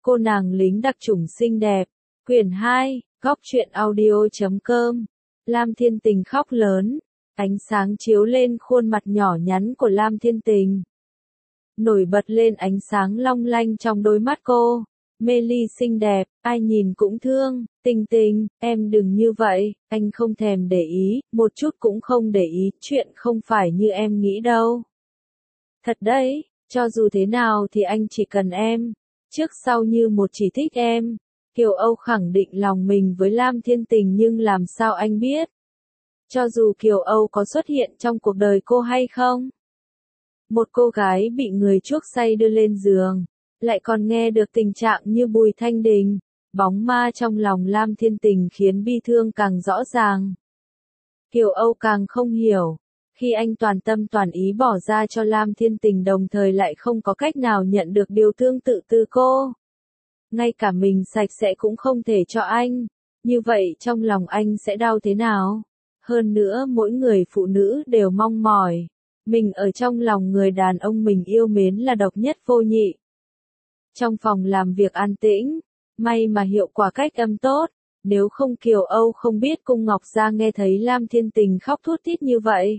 Cô nàng lính đặc chủng xinh đẹp. Quyển 2, góc truyện audio.com. Lam Thiên Tình khóc lớn. Ánh sáng chiếu lên khuôn mặt nhỏ nhắn của Lam Thiên Tình. Nổi bật lên ánh sáng long lanh trong đôi mắt cô. Mê ly xinh đẹp, ai nhìn cũng thương. Tình Tình, em đừng như vậy, anh không thèm để ý, một chút cũng không để ý, chuyện không phải như em nghĩ đâu. Thật đấy, cho dù thế nào thì anh chỉ cần em. Trước sau như một chỉ thích em. Kiều Âu khẳng định lòng mình với Lam Thiên Tình nhưng làm sao anh biết? Cho dù Kiều Âu có xuất hiện trong cuộc đời cô hay không? Một cô gái bị người chuốc say đưa lên giường, lại còn nghe được tình trạng như Bùi Thanh Đình, bóng ma trong lòng Lam Thiên Tình khiến bi thương càng rõ ràng. Kiều Âu càng không hiểu, khi anh toàn tâm toàn ý bỏ ra cho Lam Thiên Tình đồng thời lại không có cách nào nhận được điều tương tự từ cô. Ngay cả mình sạch sẽ cũng không thể cho anh, như vậy trong lòng anh sẽ đau thế nào? Hơn nữa mỗi người phụ nữ đều mong mỏi, mình ở trong lòng người đàn ông mình yêu mến là độc nhất vô nhị. Trong phòng làm việc an tĩnh, may mà hiệu quả cách âm tốt, nếu không Kiều Âu không biết Cung Ngọc Gia nghe thấy Lam Thiên Tình khóc thút thít như vậy.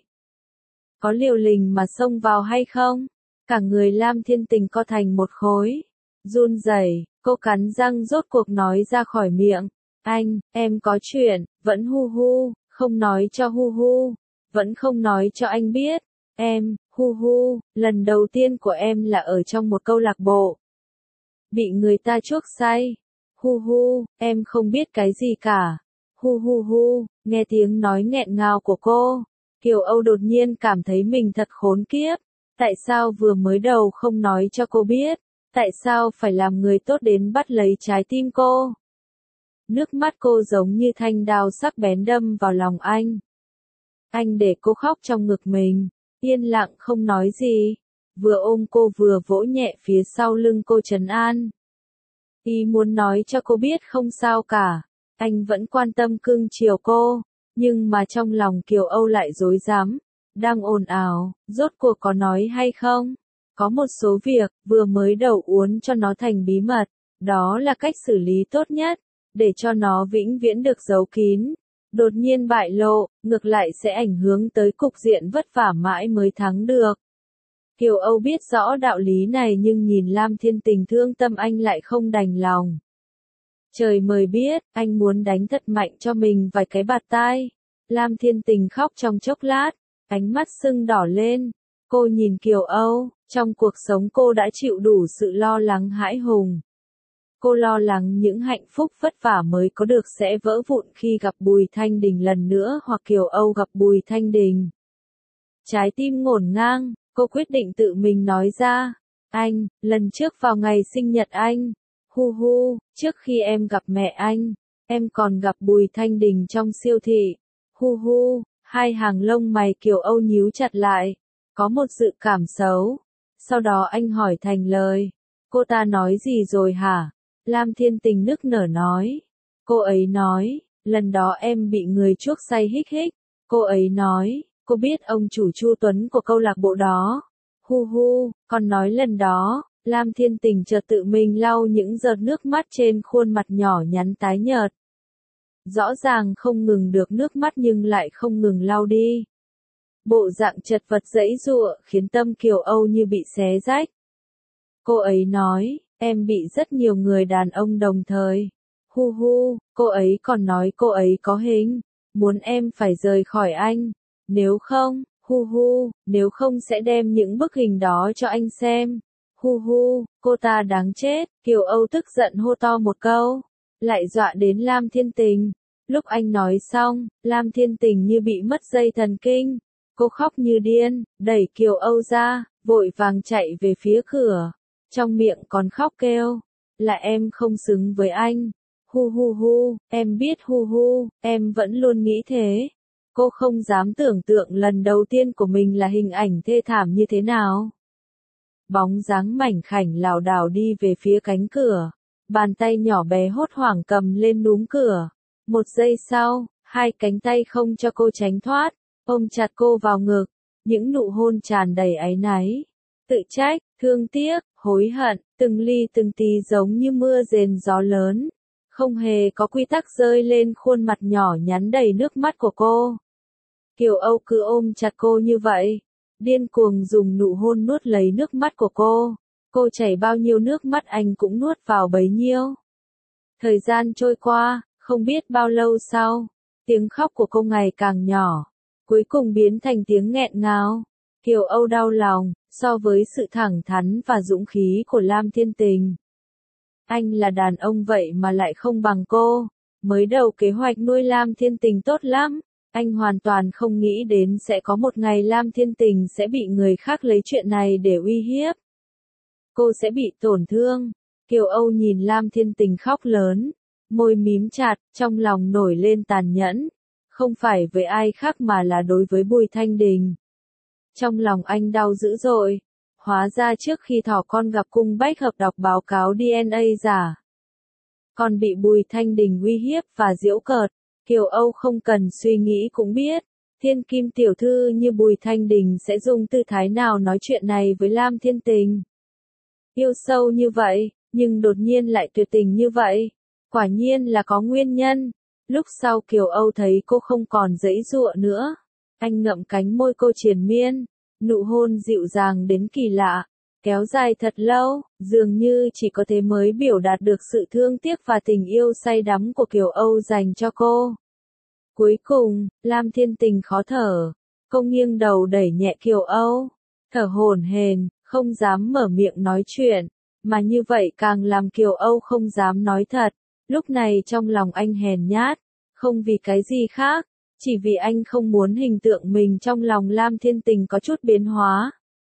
Có liều lình mà xông vào hay không? Cả người Lam Thiên Tình co thành một khối, run rẩy, cô cắn răng rốt cuộc nói ra khỏi miệng. Anh, em có chuyện, vẫn hu hu, không nói cho hu hu, vẫn không nói cho anh biết. Em, hu hu, lần đầu tiên của em là ở trong một câu lạc bộ. Bị người ta chuốc say. Hu hu, em không biết cái gì cả. Hu hu hu, nghe tiếng nói nghẹn ngào của cô. Kiều Âu đột nhiên cảm thấy mình thật khốn kiếp. Tại sao vừa mới đầu không nói cho cô biết? Tại sao phải làm người tốt đến bắt lấy trái tim cô? Nước mắt cô giống như thanh đao sắc bén đâm vào lòng anh. Anh để cô khóc trong ngực mình, yên lặng không nói gì, vừa ôm cô vừa vỗ nhẹ phía sau lưng cô trấn an. Y muốn nói cho cô biết không sao cả, anh vẫn quan tâm cưng chiều cô, nhưng mà trong lòng Kiều Âu lại rối rắm, đang ồn ào, rốt cuộc có nói hay không? Có một số việc, vừa mới đầu uốn cho nó thành bí mật, đó là cách xử lý tốt nhất, để cho nó vĩnh viễn được giấu kín. Đột nhiên bại lộ, ngược lại sẽ ảnh hưởng tới cục diện vất vả mãi mới thắng được. Kiều Âu biết rõ đạo lý này nhưng nhìn Lam Thiên Tình thương tâm anh lại không đành lòng. Trời mời biết, anh muốn đánh thật mạnh cho mình vài cái bạt tai. Lam Thiên Tình khóc trong chốc lát, ánh mắt sưng đỏ lên. Cô nhìn Kiều Âu, trong cuộc sống cô đã chịu đủ sự lo lắng hãi hùng. Cô lo lắng những hạnh phúc vất vả mới có được sẽ vỡ vụn khi gặp Bùi Thanh Đình lần nữa hoặc Kiều Âu gặp Bùi Thanh Đình. Trái tim ngổn ngang, cô quyết định tự mình nói ra. Anh, lần trước vào ngày sinh nhật anh, hu hu, trước khi em gặp mẹ anh, em còn gặp Bùi Thanh Đình trong siêu thị. Hu hu, hai hàng lông mày Kiều Âu nhíu chặt lại, có một dự cảm xấu. Sau đó anh hỏi thành lời, cô ta nói gì rồi hả? Lam Thiên Tình nức nở nói. Cô ấy nói, lần đó em bị người chuốc say hích hích. Cô ấy nói, cô biết ông chủ Chu Tuấn của câu lạc bộ đó. Hu hu, còn nói lần đó, Lam Thiên Tình chợt tự mình lau những giọt nước mắt trên khuôn mặt nhỏ nhắn tái nhợt. Rõ ràng không ngừng được nước mắt nhưng lại không ngừng lau đi. Bộ dạng chật vật giãy giụa khiến tâm Kiều Âu như bị xé rách. Cô ấy nói, em bị rất nhiều người đàn ông đồng thời. Hu hu, cô ấy còn nói cô ấy có hình, muốn em phải rời khỏi anh. Nếu không, hu hu, nếu không sẽ đem những bức hình đó cho anh xem. Hu hu, cô ta đáng chết. Kiều Âu tức giận hô to một câu, lại dọa đến Lam Thiên Tình. Lúc anh nói xong, Lam Thiên Tình như bị mất dây thần kinh. Cô khóc như điên, đẩy Kiều Âu ra, vội vàng chạy về phía cửa. Trong miệng còn khóc kêu, là em không xứng với anh. Hu hu hu, em biết hu hu, em vẫn luôn nghĩ thế. Cô không dám tưởng tượng lần đầu tiên của mình là hình ảnh thê thảm như thế nào. Bóng dáng mảnh khảnh lảo đảo đi về phía cánh cửa. Bàn tay nhỏ bé hốt hoảng cầm lên núm cửa. Một giây sau, hai cánh tay không cho cô tránh thoát, ôm chặt cô vào ngực. Những nụ hôn tràn đầy áy náy, tự trách, thương tiếc, hối hận, từng ly từng tí giống như mưa rền gió lớn. Không hề có quy tắc rơi lên khuôn mặt nhỏ nhắn đầy nước mắt của cô. Kiều Âu cứ ôm chặt cô như vậy, điên cuồng dùng nụ hôn nuốt lấy nước mắt của cô. Cô chảy bao nhiêu nước mắt anh cũng nuốt vào bấy nhiêu. Thời gian trôi qua, không biết bao lâu sau, tiếng khóc của cô ngày càng nhỏ, cuối cùng biến thành tiếng nghẹn ngào. Kiều Âu đau lòng, so với sự thẳng thắn và dũng khí của Lam Thiên Tình. Anh là đàn ông vậy mà lại không bằng cô. Mới đầu kế hoạch nuôi Lam Thiên Tình tốt lắm, anh hoàn toàn không nghĩ đến sẽ có một ngày Lam Thiên Tình sẽ bị người khác lấy chuyện này để uy hiếp. Cô sẽ bị tổn thương. Kiều Âu nhìn Lam Thiên Tình khóc lớn, môi mím chặt, trong lòng nổi lên tàn nhẫn. Không phải với ai khác mà là đối với Bùi Thanh Đình. Trong lòng anh đau dữ dội. Hóa ra trước khi thỏ con gặp Cung Bách Hợp đọc báo cáo DNA giả, còn bị Bùi Thanh Đình uy hiếp và giễu cợt. Kiều Âu không cần suy nghĩ cũng biết, thiên kim tiểu thư như Bùi Thanh Đình sẽ dùng tư thái nào nói chuyện này với Lam Thiên Tình. Yêu sâu như vậy, nhưng đột nhiên lại tuyệt tình như vậy. Quả nhiên là có nguyên nhân. Lúc sau Kiều Âu thấy cô không còn giãy giụa nữa. Anh ngậm cánh môi cô triền miên. Nụ hôn dịu dàng đến kỳ lạ. Kéo dài thật lâu, dường như chỉ có thế mới biểu đạt được sự thương tiếc và tình yêu say đắm của Kiều Âu dành cho cô. Cuối cùng, Lam Thiên Tình khó thở. Cô nghiêng đầu đẩy nhẹ Kiều Âu. Thở hổn hển, không dám mở miệng nói chuyện. Mà như vậy càng làm Kiều Âu không dám nói thật. Lúc này trong lòng anh hèn nhát. Không vì cái gì khác. Chỉ vì anh không muốn hình tượng mình trong lòng Lam Thiên Tình có chút biến hóa.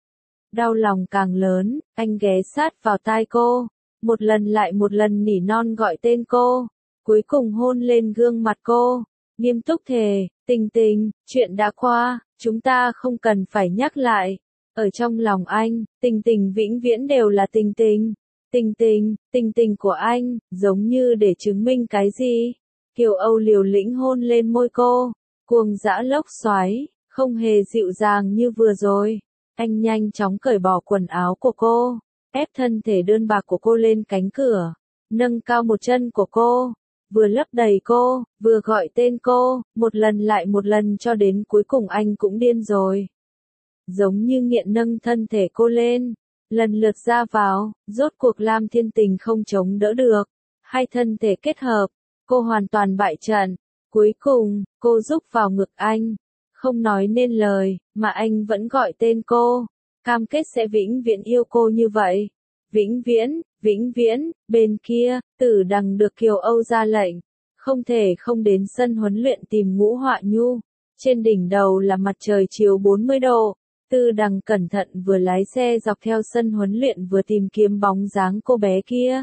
Đau lòng càng lớn, anh ghé sát vào tai cô. Một lần lại một lần nỉ non gọi tên cô. Cuối cùng hôn lên gương mặt cô. Nghiêm túc thề, Tình Tình, chuyện đã qua, chúng ta không cần phải nhắc lại. Ở trong lòng anh, Tình Tình vĩnh viễn đều là Tình Tình. Tình Tình, Tình Tình của anh, giống như để chứng minh cái gì. Kiều Âu liều lĩnh hôn lên môi cô, cuồng dã lốc xoáy, không hề dịu dàng như vừa rồi. Anh nhanh chóng cởi bỏ quần áo của cô, ép thân thể đơn bạc của cô lên cánh cửa, nâng cao một chân của cô, vừa lấp đầy cô, vừa gọi tên cô, một lần lại một lần cho đến cuối cùng anh cũng điên rồi. Giống như nghiện nâng thân thể cô lên, lần lượt ra vào, rốt cuộc Lam Thiên Tình không chống đỡ được. Hai thân thể kết hợp, cô hoàn toàn bại trận. Cuối cùng, cô rúc vào ngực anh. Không nói nên lời, mà anh vẫn gọi tên cô. Cam kết sẽ vĩnh viễn yêu cô như vậy. Vĩnh viễn, vĩnh viễn. Bên kia, Tử Đằng được Kiều Âu ra lệnh. Không thể không đến sân huấn luyện tìm Ngũ Họa Nhu. Trên đỉnh đầu là mặt trời chiếu 40 độ. Tư Đằng cẩn thận vừa lái xe dọc theo sân huấn luyện vừa tìm kiếm bóng dáng cô bé kia.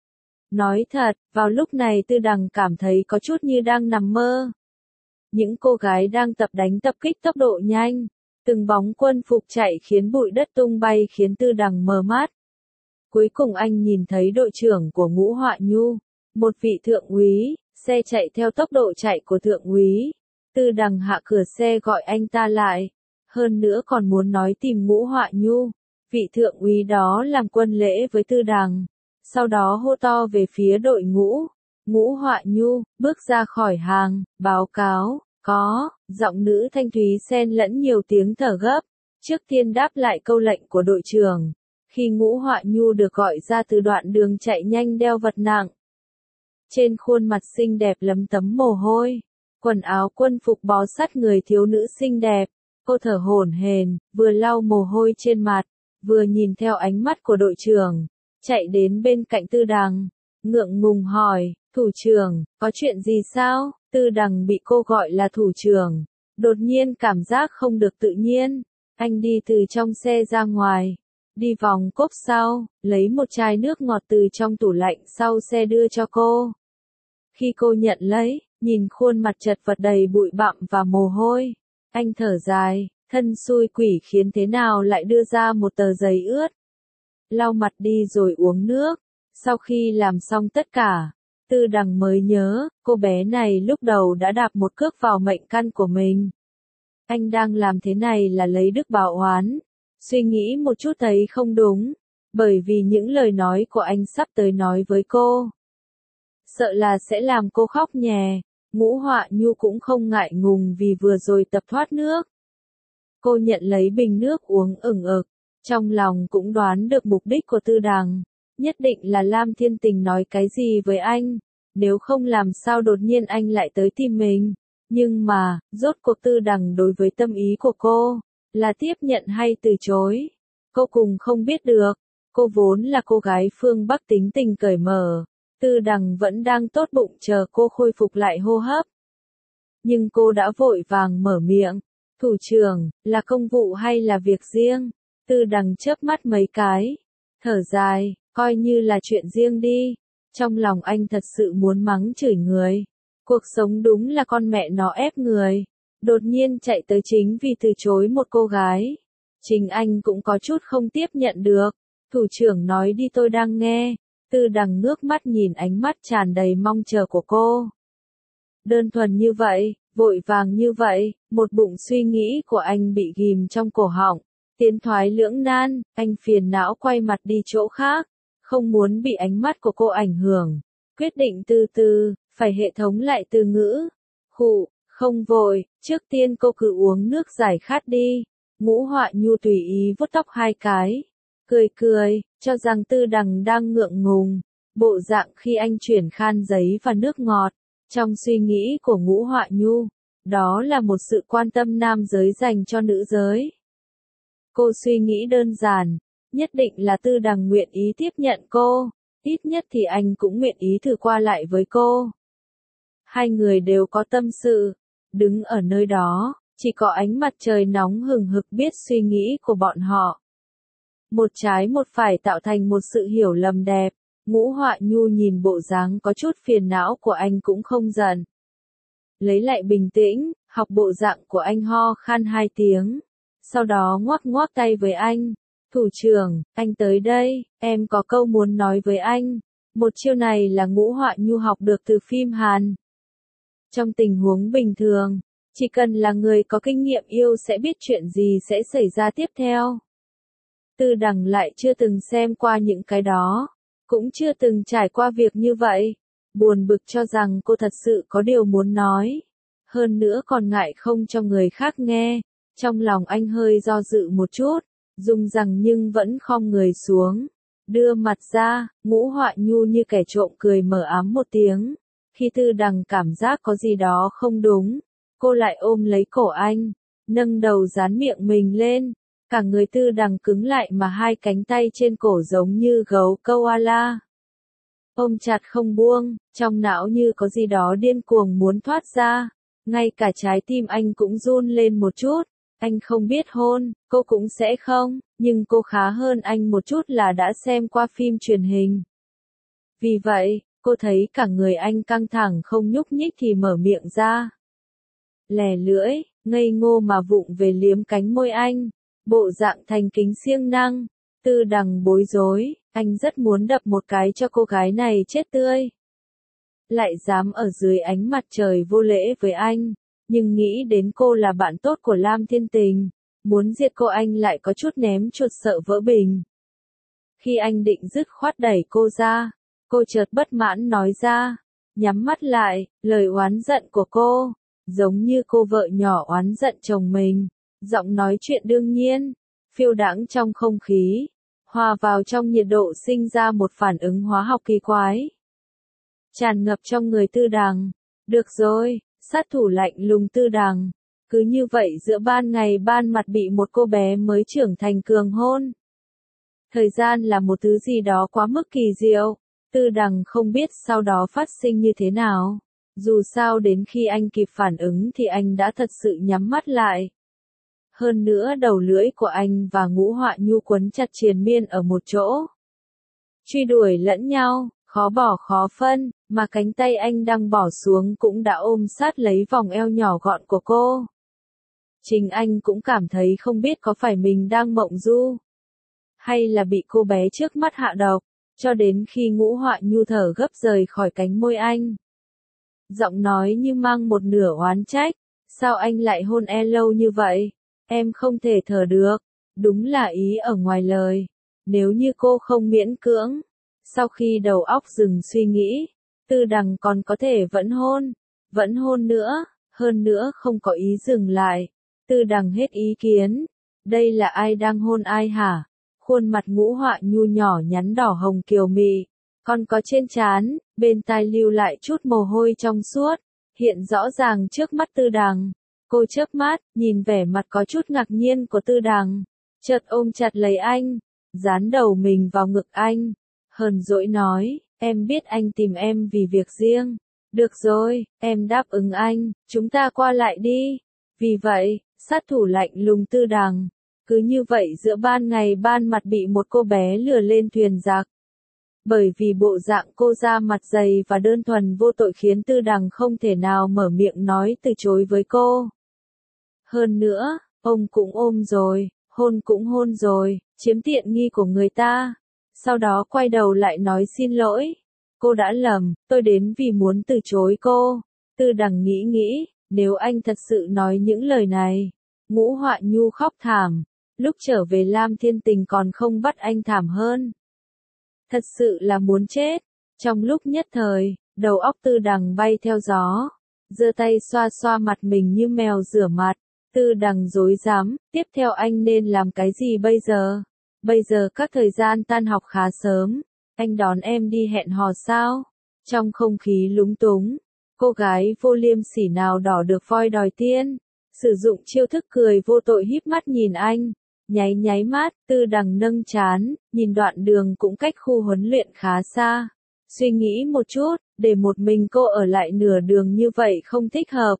Nói thật, vào lúc này Tư Đằng cảm thấy có chút như đang nằm mơ. Những cô gái đang tập đánh tập kích tốc độ nhanh. Từng bóng quân phục chạy khiến bụi đất tung bay khiến Tư Đằng mờ mắt. Cuối cùng anh nhìn thấy đội trưởng của Ngũ Họa Nhu. Một vị thượng úy, xe chạy theo tốc độ chạy của thượng úy. Tư Đằng hạ cửa xe gọi anh ta lại. Hơn nữa còn muốn nói tìm Ngũ Họa Nhu. Vị thượng úy đó làm quân lễ với Tư Đằng. Sau đó hô to về phía đội ngũ. Ngũ Họa Nhu, bước ra khỏi hàng, báo cáo, có, giọng nữ thanh thúy xen lẫn nhiều tiếng thở gấp. Trước tiên đáp lại câu lệnh của đội trưởng. Khi Ngũ Họa Nhu được gọi ra từ đoạn đường chạy nhanh đeo vật nặng. Trên khuôn mặt xinh đẹp lấm tấm mồ hôi. Quần áo quân phục bó sát người thiếu nữ xinh đẹp. Cô thở hổn hển, vừa lau mồ hôi trên mặt, vừa nhìn theo ánh mắt của đội trưởng. Chạy đến bên cạnh Tư Đằng, ngượng ngùng hỏi, thủ trưởng, có chuyện gì sao? Tư Đằng bị cô gọi là thủ trưởng, đột nhiên cảm giác không được tự nhiên. Anh đi từ trong xe ra ngoài, đi vòng cốp sau, lấy một chai nước ngọt từ trong tủ lạnh sau xe đưa cho cô. Khi cô nhận lấy, nhìn khuôn mặt chật vật đầy bụi bặm và mồ hôi, anh thở dài, thân xui quỷ khiến thế nào lại đưa ra một tờ giấy ướt. Lau mặt đi rồi uống nước. Sau khi làm xong tất cả, Tư Đằng mới nhớ, cô bé này lúc đầu đã đạp một cước vào mệnh căn của mình. Anh đang làm thế này là lấy đức báo oán. Suy nghĩ một chút thấy không đúng, bởi vì những lời nói của anh sắp tới nói với cô, sợ là sẽ làm cô khóc nhè. Ngũ Họa Nhu cũng không ngại ngùng vì vừa rồi tập thoát nước. Cô nhận lấy bình nước uống ửng ực, trong lòng cũng đoán được mục đích của Tư Đằng, nhất định là Lam Thiên Tình nói cái gì với anh, nếu không làm sao đột nhiên anh lại tới tìm mình. Nhưng mà, rốt cuộc Tư Đằng đối với tâm ý của cô, là tiếp nhận hay từ chối, cô cùng không biết được. Cô vốn là cô gái phương Bắc tính tình cởi mở, Tư Đằng vẫn đang tốt bụng chờ cô khôi phục lại hô hấp. Nhưng cô đã vội vàng mở miệng, thủ trưởng, là công vụ hay là việc riêng? Tư Đằng chớp mắt mấy cái, thở dài, coi như là chuyện riêng đi. Trong lòng anh thật sự muốn mắng chửi người. Cuộc sống đúng là con mẹ nó ép người. Đột nhiên chạy tới chính vì từ chối một cô gái. Chính anh cũng có chút không tiếp nhận được. Thủ trưởng nói đi tôi đang nghe. Tư Đằng ngước mắt nhìn ánh mắt tràn đầy mong chờ của cô. Đơn thuần như vậy, vội vàng như vậy, một bụng suy nghĩ của anh bị ghim trong cổ họng. Tiến thoái lưỡng nan, anh phiền não quay mặt đi chỗ khác. Không muốn bị ánh mắt của cô ảnh hưởng. Quyết định từ từ, phải hệ thống lại từ ngữ. Khụ, không vội, trước tiên cô cứ uống nước giải khát đi. Ngũ Họa Nhu tùy ý vuốt tóc hai cái. Cười cười, cho rằng Tư Đằng đang ngượng ngùng. Bộ dạng khi anh chuyển khan giấy và nước ngọt. Trong suy nghĩ của Ngũ Họa Nhu, đó là một sự quan tâm nam giới dành cho nữ giới. Cô suy nghĩ đơn giản, nhất định là Tư Đằng nguyện ý tiếp nhận cô, ít nhất thì anh cũng nguyện ý thử qua lại với cô. Hai người đều có tâm sự, đứng ở nơi đó, chỉ có ánh mặt trời nóng hừng hực biết suy nghĩ của bọn họ. Một trái một phải tạo thành một sự hiểu lầm đẹp. Ngũ Họa Nhu nhìn bộ dáng có chút phiền não của anh cũng không giận. Lấy lại bình tĩnh, học bộ dạng của anh ho khan 2 tiếng. Sau đó ngoắc ngoắc tay với anh. Thủ trưởng, anh tới đây, em có câu muốn nói với anh. Một chiêu này là Ngũ Họa Nhu học được từ phim Hàn. Trong tình huống bình thường, chỉ cần là người có kinh nghiệm yêu sẽ biết chuyện gì sẽ xảy ra tiếp theo. Tư Đằng lại chưa từng xem qua những cái đó. Cũng chưa từng trải qua việc như vậy. Buồn bực cho rằng cô thật sự có điều muốn nói. Hơn nữa còn ngại không cho người khác nghe. Trong lòng anh hơi do dự một chút. Dùng rằng nhưng vẫn khom người xuống. Đưa mặt ra, Ngũ Họa Nhu như kẻ trộm cười mở ám một tiếng. Khi Tư Đằng cảm giác có gì đó không đúng. Cô lại ôm lấy cổ anh. Nâng đầu dán miệng mình lên. Cả người Tư Đằng cứng lại mà hai cánh tay trên cổ giống như gấu koala. Ôm chặt không buông, trong não như có gì đó điên cuồng muốn thoát ra. Ngay cả trái tim anh cũng run lên một chút. Anh không biết hôn, cô cũng sẽ không, nhưng cô khá hơn anh một chút là đã xem qua phim truyền hình. Vì vậy, cô thấy cả người anh căng thẳng không nhúc nhích thì mở miệng ra. Lè lưỡi, ngây ngô mà vụng về liếm cánh môi anh. Bộ dạng thành kính siêng năng. Tư Đằng bối rối, anh rất muốn đập một cái cho cô gái này chết tươi. Lại dám ở dưới ánh mặt trời vô lễ với anh, nhưng nghĩ đến cô là bạn tốt của Lam Thiên Tình, muốn diệt cô anh lại có chút ném chuột sợ vỡ bình. Khi anh định dứt khoát đẩy cô ra, cô chợt bất mãn nói ra, nhắm mắt lại, lời oán giận của cô, giống như cô vợ nhỏ oán giận chồng mình. Giọng nói chuyện đương nhiên, phiêu đãng trong không khí, hòa vào trong nhiệt độ sinh ra một phản ứng hóa học kỳ quái. Tràn ngập trong người Tư Đằng. Được rồi, sát thủ lạnh lùng Tư Đằng. Cứ như vậy giữa ban ngày ban mặt bị một cô bé mới trưởng thành cường hôn. Thời gian là một thứ gì đó quá mức kỳ diệu. Tư Đằng không biết sau đó phát sinh như thế nào. Dù sao đến khi anh kịp phản ứng thì anh đã thật sự nhắm mắt lại. Hơn nữa đầu lưỡi của anh và Ngũ Họa Nhu quấn chặt triền miên ở một chỗ. Truy đuổi lẫn nhau, khó bỏ khó phân, mà cánh tay anh đang bỏ xuống cũng đã ôm sát lấy vòng eo nhỏ gọn của cô. Chính anh cũng cảm thấy không biết có phải mình đang mộng du, hay là bị cô bé trước mắt hạ độc, cho đến khi Ngũ Họa Nhu thở gấp rời khỏi cánh môi anh. Giọng nói như mang một nửa oán trách, sao anh lại hôn em lâu như vậy? Em không thể thở được. Đúng là ý ở ngoài lời. Nếu như cô không miễn cưỡng. Sau khi đầu óc dừng suy nghĩ, Tư Đằng còn có thể vẫn hôn nữa, hơn nữa không có ý dừng lại. Tư Đằng hết ý kiến. Đây là ai đang hôn ai hả? Khuôn mặt Ngũ Họa Nhu nhỏ nhắn đỏ hồng kiều mị, còn có trên trán, bên tai lưu lại chút mồ hôi trong suốt, hiện rõ ràng trước mắt Tư Đằng. Cô chớp mắt, nhìn vẻ mặt có chút ngạc nhiên của Tư Đằng, chợt ôm chặt lấy anh, dán đầu mình vào ngực anh, hờn dỗi nói, em biết anh tìm em vì việc riêng. Được rồi, em đáp ứng anh, chúng ta qua lại đi. Vì vậy, sát thủ lạnh lùng Tư Đằng, cứ như vậy giữa ban ngày ban mặt bị một cô bé lừa lên thuyền giặc. Bởi vì bộ dạng cô da mặt dày và đơn thuần vô tội khiến Tư Đằng không thể nào mở miệng nói từ chối với cô. Hơn nữa, ôm cũng ôm rồi, hôn cũng hôn rồi, chiếm tiện nghi của người ta. Sau đó quay đầu lại nói xin lỗi. Cô đã lầm, tôi đến vì muốn từ chối cô. Tư Đằng nghĩ, nếu anh thật sự nói những lời này. Ngũ Họa Nhu khóc thảm, lúc trở về Lam Thiên Tình còn không bắt anh thảm hơn. Thật sự là muốn chết. Trong lúc nhất thời, đầu óc Tư Đằng bay theo gió, giơ tay xoa xoa mặt mình như mèo rửa mặt. Tư Đằng rối rắm, tiếp theo anh nên làm cái gì bây giờ? Bây giờ các thời gian tan học khá sớm, anh đón em đi hẹn hò sao? Trong không khí lúng túng, cô gái vô liêm sỉ nào đỏ được voi đòi tiên, sử dụng chiêu thức cười vô tội híp mắt nhìn anh, nháy mắt. Tư Đằng nâng trán, nhìn đoạn đường cũng cách khu huấn luyện khá xa, suy nghĩ một chút, để một mình cô ở lại nửa đường như vậy không thích hợp.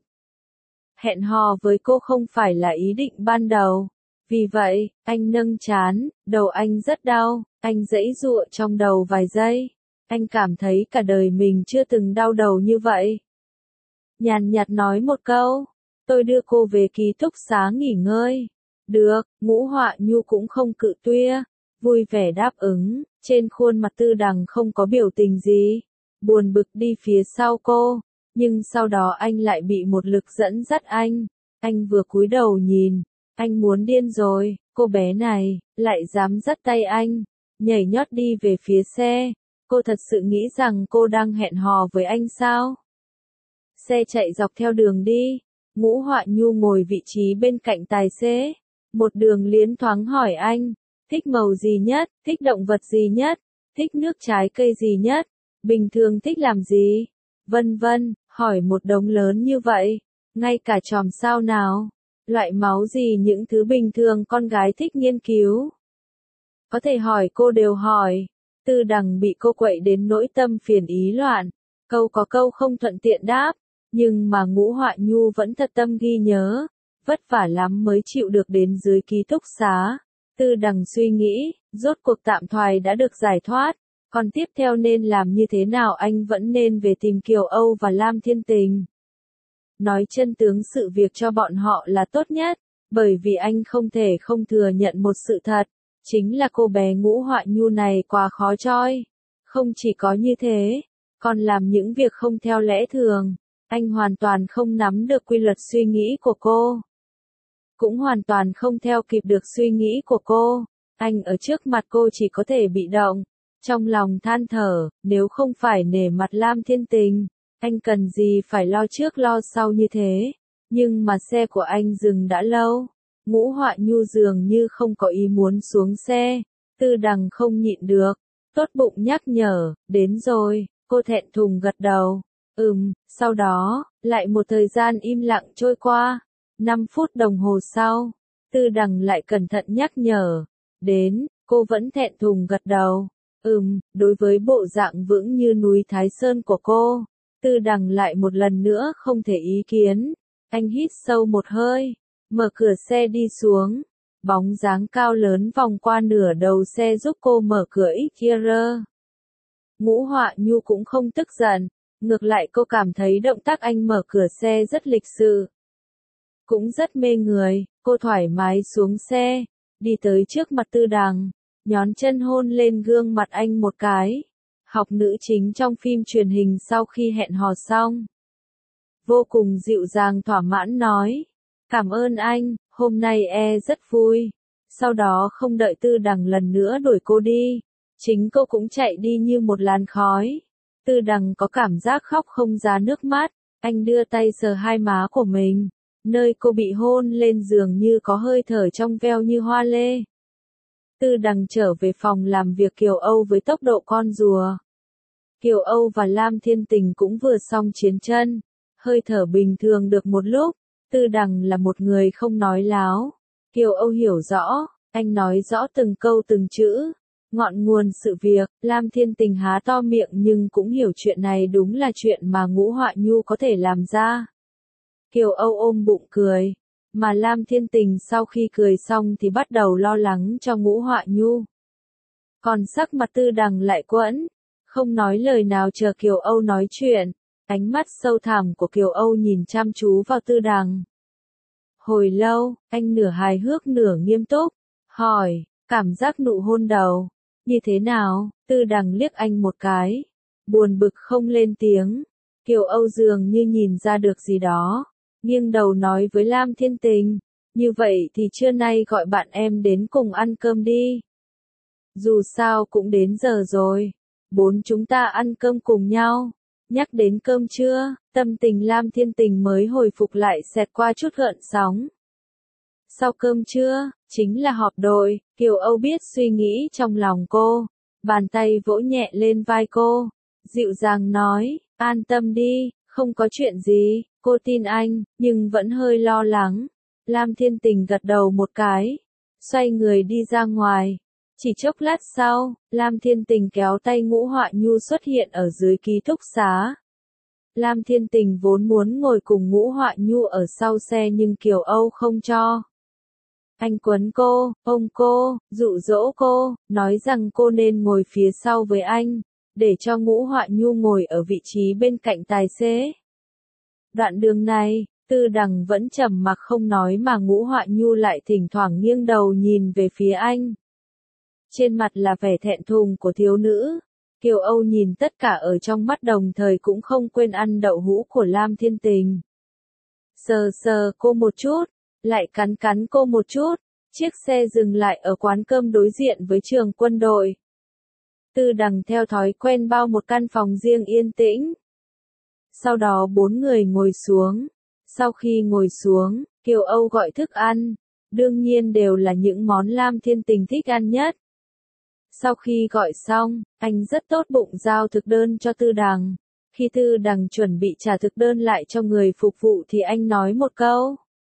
Hẹn hò với cô không phải là ý định ban đầu. Vì vậy, anh nâng trán, đầu anh rất đau, anh giãy giụa trong đầu vài giây. Anh cảm thấy cả đời mình chưa từng đau đầu như vậy. Nhàn nhạt nói một câu, tôi đưa cô về ký túc xá nghỉ ngơi. Được, Ngũ Họa Nhu cũng không cự tuyệt, vui vẻ đáp ứng, trên khuôn mặt Tư Đằng không có biểu tình gì, buồn bực đi phía sau cô. Nhưng sau đó anh lại bị một lực dẫn dắt anh vừa cúi đầu nhìn, anh muốn điên rồi, cô bé này, lại dám dắt tay anh, nhảy nhót đi về phía xe, cô thật sự nghĩ rằng cô đang hẹn hò với anh sao? Xe chạy dọc theo đường đi, Ngũ Họa Nhu ngồi vị trí bên cạnh tài xế, một đường liến thoáng hỏi anh, thích màu gì nhất, thích động vật gì nhất, thích nước trái cây gì nhất, bình thường thích làm gì? Vân vân, hỏi một đống lớn như vậy, ngay cả chòm sao nào, loại máu gì những thứ bình thường con gái thích nghiên cứu. Có thể hỏi cô đều hỏi, Tư Đằng bị cô quậy đến nỗi tâm phiền ý loạn, câu có câu không thuận tiện đáp, nhưng mà Ngũ Họa Nhu vẫn thật tâm ghi nhớ, vất vả lắm mới chịu được đến dưới ký túc xá. Tư Đằng suy nghĩ, rốt cuộc tạm thoại đã được giải thoát. Còn tiếp theo nên làm như thế nào anh vẫn nên về tìm Kiều Âu và Lam Thiên Tình. Nói chân tướng sự việc cho bọn họ là tốt nhất, bởi vì anh không thể không thừa nhận một sự thật, chính là cô bé Ngũ Họa Nhu này quá khó choi. Không chỉ có như thế, còn làm những việc không theo lẽ thường, anh hoàn toàn không nắm được quy luật suy nghĩ của cô. Cũng hoàn toàn không theo kịp được suy nghĩ của cô, anh ở trước mặt cô chỉ có thể bị động. Trong lòng than thở, nếu không phải nể mặt Lam Thiên Tình, anh cần gì phải lo trước lo sau như thế. Nhưng mà xe của anh dừng đã lâu. Ngũ Họa Nhu dường như không có ý muốn xuống xe. Tư Đằng không nhịn được. Tốt bụng nhắc nhở, đến rồi, cô thẹn thùng gật đầu. Sau đó, lại một thời gian im lặng trôi qua. 5 phút đồng hồ sau, Tư Đằng lại cẩn thận nhắc nhở. Đến, cô vẫn thẹn thùng gật đầu. Đối với bộ dạng vững như núi Thái Sơn của cô, Tư Đằng lại một lần nữa không thể ý kiến. Anh hít sâu một hơi, mở cửa xe đi xuống. Bóng dáng cao lớn vòng qua nửa đầu xe giúp cô mở cửa ít kia. Ngũ Họa Nhu cũng không tức giận, ngược lại cô cảm thấy động tác anh mở cửa xe rất lịch sự. Cũng rất mê người, cô thoải mái xuống xe, đi tới trước mặt Tư Đằng. Nhón chân hôn lên gương mặt anh một cái. Học nữ chính trong phim truyền hình sau khi hẹn hò xong. Vô cùng dịu dàng thỏa mãn nói. Cảm ơn anh, hôm nay rất vui. Sau đó không đợi Tư Đằng lần nữa đuổi cô đi, chính cô cũng chạy đi như một làn khói. Tư Đằng có cảm giác khóc không ra nước mắt, anh đưa tay sờ hai má của mình, nơi cô bị hôn lên giường như có hơi thở trong veo như hoa lê. Tư Đằng trở về phòng làm việc Kiều Âu với tốc độ con rùa. Kiều Âu và Lam Thiên Tình cũng vừa xong chiến chân, hơi thở bình thường được một lúc. Tư Đằng là một người không nói láo. Kiều Âu hiểu rõ, anh nói rõ từng câu từng chữ. Ngọn nguồn sự việc, Lam Thiên Tình há to miệng nhưng cũng hiểu chuyện này đúng là chuyện mà Ngũ Họa Nhu có thể làm ra. Kiều Âu ôm bụng cười, mà Lam Thiên Tình sau khi cười xong thì bắt đầu lo lắng cho Ngũ Họa Nhu. Còn sắc mặt Tư Đằng lại quẫn, không nói lời nào chờ Kiều Âu nói chuyện. Ánh mắt sâu thẳm của Kiều Âu nhìn chăm chú vào Tư Đằng. Hồi lâu, anh nửa hài hước nửa nghiêm túc, hỏi, cảm giác nụ hôn đầu, như thế nào? Tư Đằng liếc anh một cái, buồn bực không lên tiếng. Kiều Âu dường như nhìn ra được gì đó, nghiêng đầu nói với Lam Thiên Tình, như vậy thì trưa nay gọi bạn em đến cùng ăn cơm đi. Dù sao cũng đến giờ rồi, chúng ta ăn cơm cùng nhau. Nhắc đến cơm trưa, tâm tình Lam Thiên Tình mới hồi phục lại xẹt qua chút gợn sóng. Sau cơm trưa, chính là họp đội, Kiều Âu biết suy nghĩ trong lòng cô, bàn tay vỗ nhẹ lên vai cô, dịu dàng nói, an tâm đi, không có chuyện gì, cô tin anh, nhưng vẫn hơi lo lắng. Lam Thiên Tình gật đầu một cái, xoay người đi ra ngoài. Chỉ chốc lát sau, Lam Thiên Tình kéo tay Ngũ Họa Nhu xuất hiện ở dưới ký túc xá. Lam Thiên Tình vốn muốn ngồi cùng Ngũ Họa Nhu ở sau xe nhưng Kiều Âu không cho. Anh quấn cô, ôm cô, dụ dỗ cô, nói rằng cô nên ngồi phía sau với anh, để cho Ngũ Họa Nhu ngồi ở vị trí bên cạnh tài xế. Đoạn đường này, Tư Đằng vẫn trầm mặc không nói mà Ngũ Họa Nhu lại thỉnh thoảng nghiêng đầu nhìn về phía anh. Trên mặt là vẻ thẹn thùng của thiếu nữ. Kiều Âu nhìn tất cả ở trong mắt đồng thời cũng không quên ăn đậu hũ của Lam Thiên Tình. Sờ sờ cô một chút, lại cắn cắn cô một chút. Chiếc xe dừng lại ở quán cơm đối diện với trường quân đội. Tư Đằng theo thói quen bao một căn phòng riêng yên tĩnh. Sau đó 4 người ngồi xuống. Sau khi ngồi xuống, Kiều Âu gọi thức ăn. Đương nhiên đều là những món Lam Thiên Tình thích ăn nhất. Sau khi gọi xong, anh rất tốt bụng giao thực đơn cho Tư Đằng. Khi Tư Đằng chuẩn bị trả thực đơn lại cho người phục vụ thì anh nói một câu.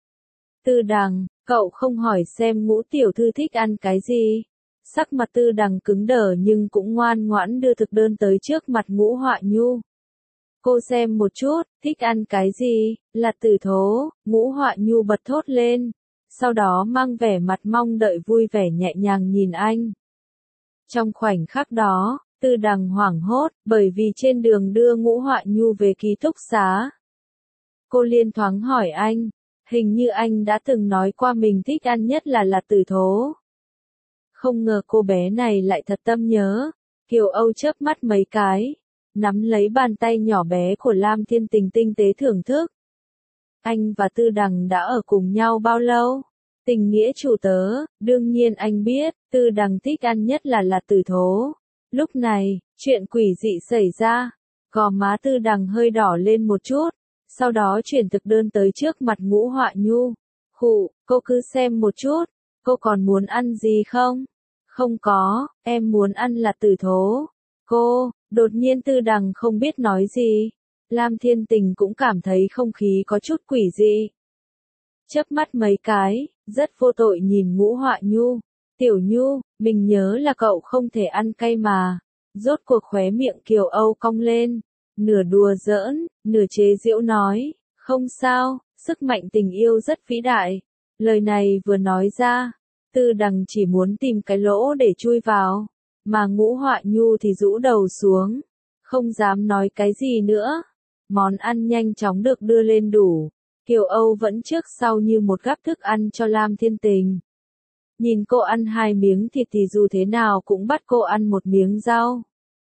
Tư Đằng, cậu không hỏi xem Ngũ tiểu thư thích ăn cái gì? Sắc mặt Tư Đằng cứng đờ nhưng cũng ngoan ngoãn đưa thực đơn tới trước mặt Ngũ Họa Nhu. Cô xem một chút, thích ăn cái gì? Là tử thố, Ngũ Họa Nhu bật thốt lên. Sau đó mang vẻ mặt mong đợi vui vẻ nhẹ nhàng nhìn anh. Trong khoảnh khắc đó, Tư Đằng hoảng hốt, bởi vì trên đường đưa Ngũ Họa Nhu về ký túc xá. Cô liên thoáng hỏi anh, hình như anh đã từng nói qua mình thích ăn nhất là tử thố. Không ngờ cô bé này lại thật tâm nhớ. Kiều Âu chớp mắt mấy cái, nắm lấy bàn tay nhỏ bé của Lam Thiên Tình tinh tế thưởng thức. Anh và Tư Đằng đã ở cùng nhau bao lâu? Tình nghĩa chủ tớ, đương nhiên anh biết, Tư Đằng thích ăn nhất là tử thố. Lúc này, chuyện quỷ dị xảy ra, gò má Tư Đằng hơi đỏ lên một chút, sau đó chuyển thực đơn tới trước mặt Ngũ Họa Nhu. Khụ, cô cứ xem một chút, cô còn muốn ăn gì không? Không có, em muốn ăn là tử thố. Cô, đột nhiên Tư Đằng không biết nói gì. Lam Thiên Tình cũng cảm thấy không khí có chút quỷ dị. Chớp mắt mấy cái, rất vô tội nhìn Ngũ Họa Nhu. Tiểu Nhu, mình nhớ là cậu không thể ăn cay mà. Rốt cuộc khóe miệng Kiều Âu cong lên, nửa đùa giỡn, nửa chế giễu nói, không sao, sức mạnh tình yêu rất vĩ đại. Lời này vừa nói ra, Tư Đằng chỉ muốn tìm cái lỗ để chui vào, mà Ngũ Họa Nhu thì rũ đầu xuống, không dám nói cái gì nữa. Món ăn nhanh chóng được đưa lên đủ. Kiều Âu vẫn trước sau như một gắp thức ăn cho Lam Thiên Tình. Nhìn cô ăn 2 miếng thịt thì dù thế nào cũng bắt cô ăn 1 miếng rau.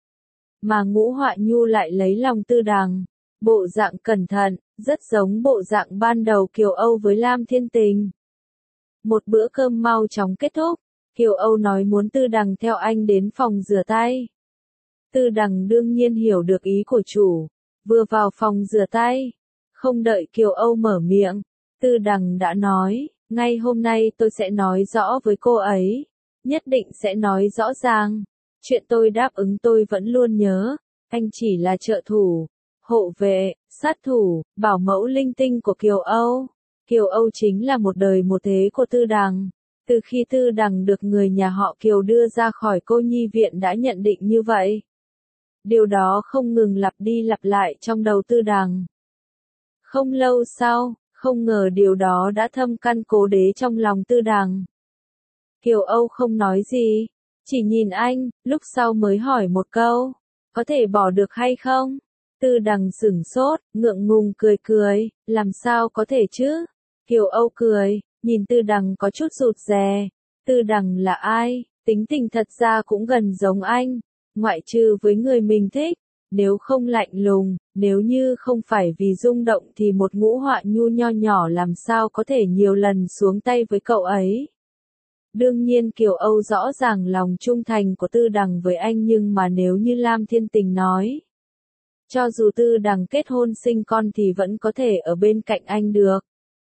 Mà Ngũ Họa Nhu lại lấy lòng Tư Đằng. Bộ dạng cẩn thận, rất giống bộ dạng ban đầu Kiều Âu với Lam Thiên Tình. Một bữa cơm mau chóng kết thúc, Kiều Âu nói muốn Tư Đằng theo anh đến phòng rửa tay. Tư Đằng đương nhiên hiểu được ý của chủ, vừa vào phòng rửa tay, không đợi Kiều Âu mở miệng, Tư Đằng đã nói, ngay hôm nay tôi sẽ nói rõ với cô ấy, nhất định sẽ nói rõ ràng, chuyện tôi đáp ứng tôi vẫn luôn nhớ, anh chỉ là trợ thủ, hộ vệ, sát thủ, bảo mẫu linh tinh của Kiều Âu. Kiều Âu chính là một đời một thế của Tư Đằng. Từ khi Tư Đằng được người nhà họ Kiều đưa ra khỏi cô nhi viện đã nhận định như vậy. Điều đó không ngừng lặp đi lặp lại trong đầu Tư Đằng. Không lâu sau, không ngờ điều đó đã thâm căn cố đế trong lòng Tư Đằng. Kiều Âu không nói gì, chỉ nhìn anh, lúc sau mới hỏi một câu, có thể bỏ được hay không? Tư Đằng sửng sốt, ngượng ngùng cười cười, làm sao có thể chứ? Kiều Âu cười, nhìn Tư Đằng có chút rụt rè. Tư Đằng là ai? Tính tình thật ra cũng gần giống anh, ngoại trừ với người mình thích. Nếu không lạnh lùng, nếu như không phải vì rung động thì một ngũ họa nhu nho nhỏ làm sao có thể nhiều lần xuống tay với cậu ấy. Đương nhiên Kiều Âu rõ ràng lòng trung thành của Tư Đằng với anh, nhưng mà nếu như Lam Thiên Tình nói, cho dù Tư Đằng kết hôn sinh con thì vẫn có thể ở bên cạnh anh được.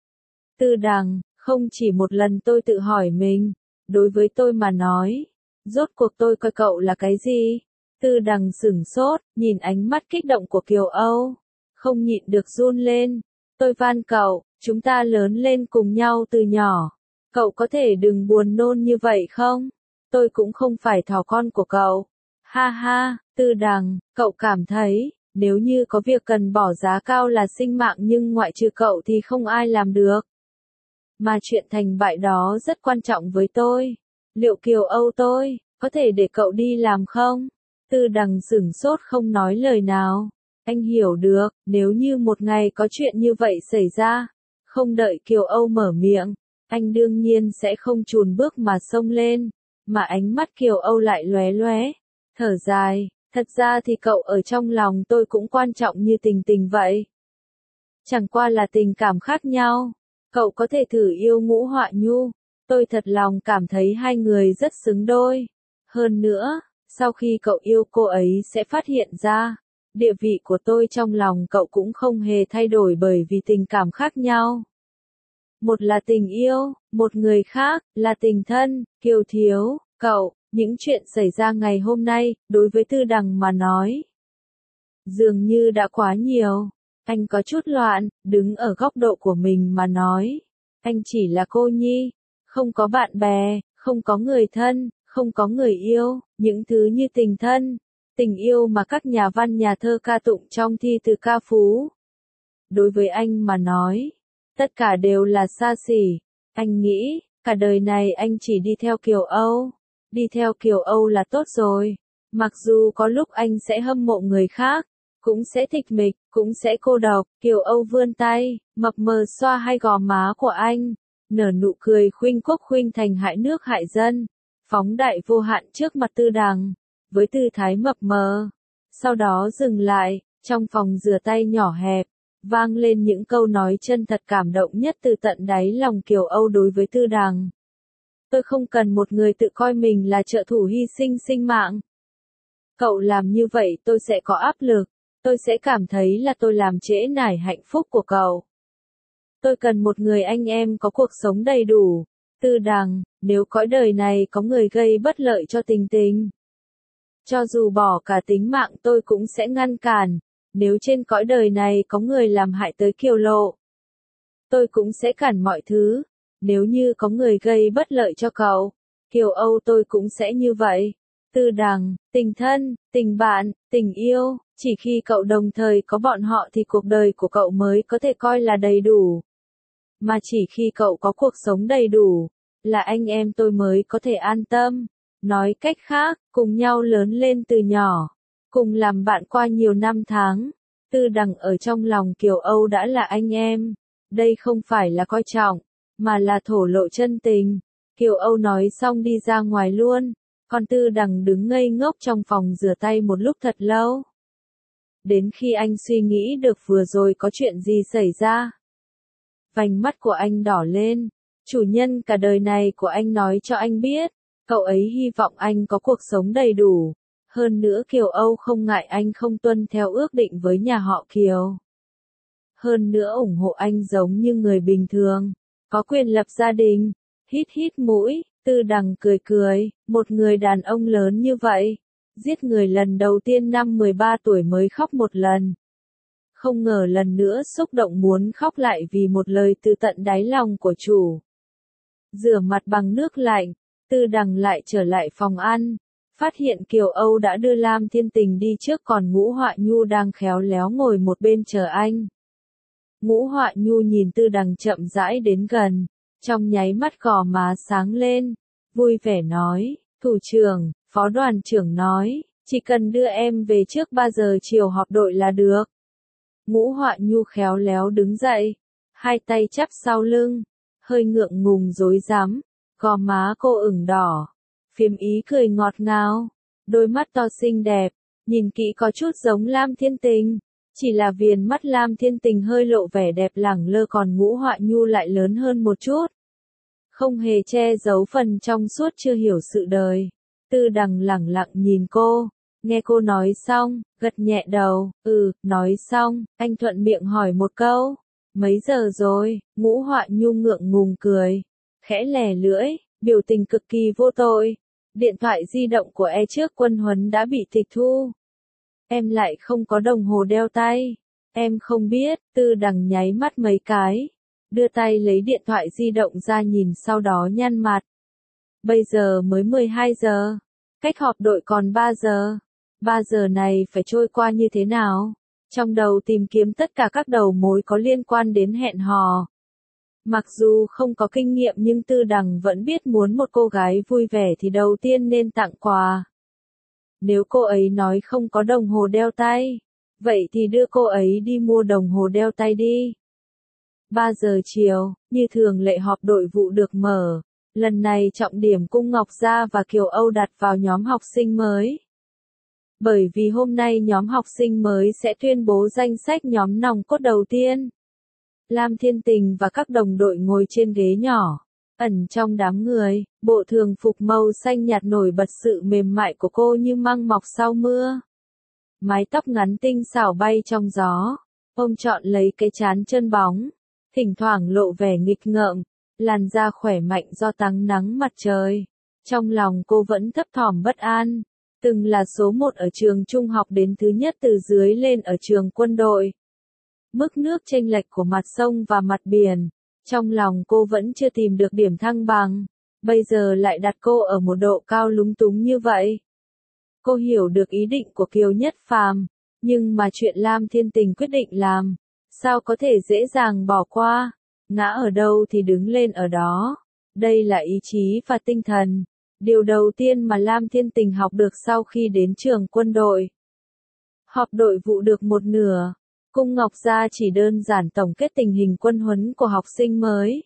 Tư Đằng, không chỉ một lần tôi tự hỏi mình, đối với tôi mà nói, rốt cuộc tôi coi cậu là cái gì? Tư Đằng sửng sốt, nhìn ánh mắt kích động của Kiều Âu, không nhịn được run lên. Tôi van cậu, chúng ta lớn lên cùng nhau từ nhỏ. Cậu có thể đừng buồn nôn như vậy không? Tôi cũng không phải thỏ con của cậu. Ha ha, Tư Đằng, cậu cảm thấy, nếu như có việc cần bỏ giá cao là sinh mạng nhưng ngoại trừ cậu thì không ai làm được. Mà chuyện thành bại đó rất quan trọng với tôi. Liệu Kiều Âu tôi, có thể để cậu đi làm không? Tư Đằng sửng sốt không nói lời nào. Anh hiểu được, nếu như một ngày có chuyện như vậy xảy ra, không đợi Kiều Âu mở miệng, anh đương nhiên sẽ không chùn bước mà xông lên, mà ánh mắt Kiều Âu lại lóe lóe, thở dài, thật ra thì cậu ở trong lòng tôi cũng quan trọng như Tình Tình vậy. Chẳng qua là tình cảm khác nhau, cậu có thể thử yêu Ngũ Họa Nhu, tôi thật lòng cảm thấy hai người rất xứng đôi. Hơn nữa, sau khi cậu yêu cô ấy sẽ phát hiện ra, địa vị của tôi trong lòng cậu cũng không hề thay đổi bởi vì tình cảm khác nhau. Một là tình yêu, một người khác là tình thân. Kiều thiếu, cậu, những chuyện xảy ra ngày hôm nay, đối với Tư Đằng mà nói, dường như đã quá nhiều. Anh có chút loạn, đứng ở góc độ của mình mà nói. Anh chỉ là cô nhi, không có bạn bè, không có người thân, không có người yêu, những thứ như tình thân, tình yêu mà các nhà văn nhà thơ ca tụng trong thi từ ca phú. Đối với anh mà nói, tất cả đều là xa xỉ. Anh nghĩ, cả đời này anh chỉ đi theo Kiều Âu. Đi theo Kiều Âu là tốt rồi. Mặc dù có lúc anh sẽ hâm mộ người khác, cũng sẽ tịch mịch, cũng sẽ cô độc. Kiều Âu vươn tay, mập mờ xoa hai gò má của anh, nở nụ cười khuynh quốc khuynh thành hại nước hại dân, phóng đại vô hạn trước mặt Tư Đằng, với tư thái mập mờ. Sau đó dừng lại, trong phòng rửa tay nhỏ hẹp, vang lên những câu nói chân thật cảm động nhất từ tận đáy lòng Kiều Âu đối với Tư Đằng. Tôi không cần một người tự coi mình là trợ thủ hy sinh sinh mạng. Cậu làm như vậy tôi sẽ có áp lực, tôi sẽ cảm thấy là tôi làm trễ nải hạnh phúc của cậu. Tôi cần một người anh em có cuộc sống đầy đủ. Tư Đằng, nếu cõi đời này có người gây bất lợi cho Tình Tình, cho dù bỏ cả tính mạng tôi cũng sẽ ngăn cản. Nếu trên cõi đời này có người làm hại tới Kiều Lộ, tôi cũng sẽ cản mọi thứ. Nếu như có người gây bất lợi cho cậu, Kiều Âu tôi cũng sẽ như vậy. Tư Đằng, tình thân, tình bạn, tình yêu, chỉ khi cậu đồng thời có bọn họ thì cuộc đời của cậu mới có thể coi là đầy đủ. Mà chỉ khi cậu có cuộc sống đầy đủ, là anh em tôi mới có thể an tâm. Nói cách khác, cùng nhau lớn lên từ nhỏ, cùng làm bạn qua nhiều năm tháng. Tư Đằng ở trong lòng Kiều Âu đã là anh em. Đây không phải là coi trọng, mà là thổ lộ chân tình. Kiều Âu nói xong đi ra ngoài luôn, còn Tư Đằng đứng ngây ngốc trong phòng rửa tay một lúc thật lâu. Đến khi anh suy nghĩ được vừa rồi có chuyện gì xảy ra, vành mắt của anh đỏ lên, Chủ nhân cả đời này của anh nói cho anh biết, cậu ấy hy vọng anh có cuộc sống đầy đủ. Hơn nữa Kiều Âu không ngại anh không tuân theo ước định với nhà họ Kiều. Hơn nữa ủng hộ anh giống như người bình thường, có quyền lập gia đình. Hít hít mũi, Tư Đằng cười cười, một người đàn ông lớn như vậy, giết người lần đầu tiên năm 13 tuổi mới khóc một lần. Không ngờ lần nữa xúc động muốn khóc lại vì một lời từ tận đáy lòng của chủ. Rửa mặt bằng nước lạnh, Tư Đằng lại trở lại phòng ăn, phát hiện Kiều Âu đã đưa Lam Thiên Tình đi trước còn Ngũ Họa Nhu đang khéo léo ngồi một bên chờ anh. Ngũ Họa Nhu nhìn Tư Đằng chậm rãi đến gần, trong nháy mắt gò má sáng lên, vui vẻ nói, thủ trưởng, phó đoàn trưởng nói, chỉ cần đưa em về trước 3 giờ chiều họp đội là được. Ngũ Họa Nhu khéo léo đứng dậy, hai tay chắp sau lưng, hơi ngượng ngùng rối rắm, gò má cô ửng đỏ, phím ý cười ngọt ngào, đôi mắt to xinh đẹp, nhìn kỹ có chút giống Lam Thiên Tình, chỉ là viền mắt Lam Thiên Tình hơi lộ vẻ đẹp lẳng lơ còn Ngũ Họa Nhu lại lớn hơn một chút. Không hề che giấu phần trong suốt chưa hiểu sự đời. Tư Đằng lẳng lặng nhìn cô, nghe cô nói xong, gật nhẹ đầu, nói xong, anh thuận miệng hỏi một câu, mấy giờ rồi, Ngũ Họa Nhu ngượng ngùng cười, khẽ lè lưỡi, biểu tình cực kỳ vô tội, điện thoại di động của trước quân huấn đã bị tịch thu. Em lại không có đồng hồ đeo tay, em không biết. Tư Đằng nháy mắt mấy cái, đưa tay lấy điện thoại di động ra nhìn sau đó nhăn mặt. Bây giờ mới 12 giờ, cách họp đội còn 3 giờ. 3 giờ này phải trôi qua như thế nào? Trong đầu tìm kiếm tất cả các đầu mối có liên quan đến hẹn hò. Mặc dù không có kinh nghiệm nhưng Tư Đằng vẫn biết muốn một cô gái vui vẻ thì đầu tiên nên tặng quà. Nếu cô ấy nói không có đồng hồ đeo tay, vậy thì đưa cô ấy đi mua đồng hồ đeo tay đi. 3 giờ chiều, như thường lệ họp đội vụ được mở. Lần này trọng điểm Cung Ngọc Gia và Kiều Âu đặt vào nhóm học sinh mới. Bởi vì hôm nay nhóm học sinh mới sẽ tuyên bố danh sách nhóm nòng cốt đầu tiên. Lam Thiên Tình và các đồng đội ngồi trên ghế nhỏ, ẩn trong đám người, bộ thường phục màu xanh nhạt nổi bật sự mềm mại của cô như măng mọc sau mưa. Mái tóc ngắn tinh xảo bay trong gió, ôm trọn lấy cái trán chân bóng, thỉnh thoảng lộ vẻ nghịch ngợm, làn da khỏe mạnh do tắng nắng mặt trời. Trong lòng cô vẫn thấp thỏm bất an, từng là số 1 ở trường trung học đến thứ nhất từ dưới lên ở trường quân đội. Mức nước chênh lệch của mặt sông và mặt biển, trong lòng cô vẫn chưa tìm được điểm thăng bằng, bây giờ lại đặt cô ở một độ cao lúng túng như vậy. Cô hiểu được ý định của Kiều Nhất Phàm, nhưng mà chuyện Lam Thiên Tình quyết định làm, sao có thể dễ dàng bỏ qua, ngã ở đâu thì đứng lên ở đó. Đây là ý chí và tinh thần, điều đầu tiên mà Lam Thiên Tình học được sau khi đến trường quân đội. Họp đội vụ được một nửa, Cung Ngọc Gia chỉ đơn giản tổng kết tình hình quân huấn của học sinh mới.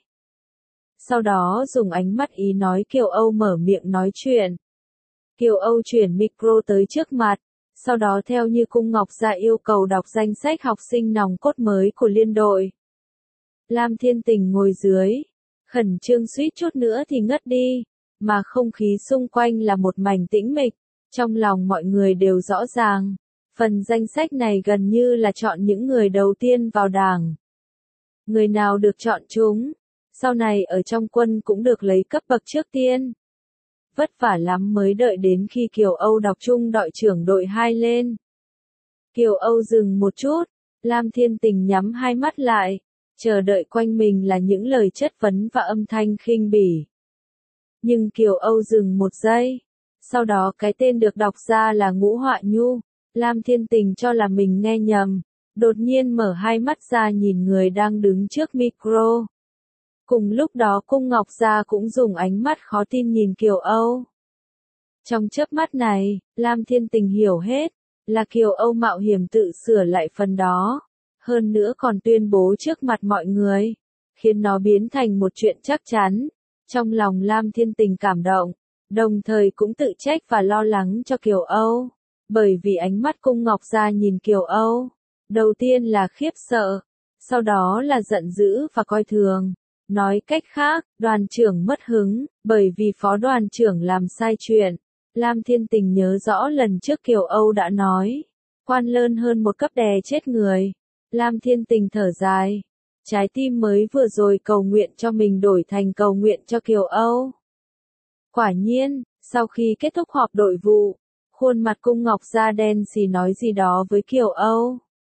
Sau đó dùng ánh mắt ý nói Kiều Âu mở miệng nói chuyện. Kiều Âu chuyển micro tới trước mặt, sau đó theo như Cung Ngọc Gia yêu cầu đọc danh sách học sinh nòng cốt mới của liên đội. Lam Thiên Tình ngồi dưới, khẩn trương suýt chút nữa thì ngất đi, mà không khí xung quanh là một mảnh tĩnh mịch, trong lòng mọi người đều rõ ràng. Phần danh sách này gần như là chọn những người đầu tiên vào đảng. Người nào được chọn chúng, sau này ở trong quân cũng được lấy cấp bậc trước tiên. Vất vả lắm mới đợi đến khi Kiều Âu đọc trung đội trưởng đội 2 lên. Kiều Âu dừng một chút, Lam Thiên Tình nhắm hai mắt lại, chờ đợi quanh mình là những lời chất vấn và âm thanh khinh bỉ. Nhưng Kiều Âu dừng một giây, sau đó cái tên được đọc ra là Ngũ Họa Nhu. Lam Thiên Tình cho là mình nghe nhầm, đột nhiên mở hai mắt ra nhìn người đang đứng trước micro. Cùng lúc đó Cung Ngọc Gia cũng dùng ánh mắt khó tin nhìn Kiều Âu. Trong chớp mắt này, Lam Thiên Tình hiểu hết, là Kiều Âu mạo hiểm tự sửa lại phần đó, hơn nữa còn tuyên bố trước mặt mọi người, khiến nó biến thành một chuyện chắc chắn. Trong lòng Lam Thiên Tình cảm động, đồng thời cũng tự trách và lo lắng cho Kiều Âu. Bởi vì ánh mắt Cung Ngọc Gia nhìn Kiều Âu, đầu tiên là khiếp sợ, sau đó là giận dữ và coi thường. Nói cách khác, đoàn trưởng mất hứng, bởi vì phó đoàn trưởng làm sai chuyện. Lam Thiên Tình nhớ rõ lần trước Kiều Âu đã nói, quan lơn hơn một cấp đè chết người. Lam Thiên Tình thở dài, trái tim mới vừa rồi cầu nguyện cho mình đổi thành cầu nguyện cho Kiều Âu. Quả nhiên, sau khi kết thúc họp đội vụ, khuôn mặt Cung Ngọc da đen xì nói gì đó với Kiều Âu.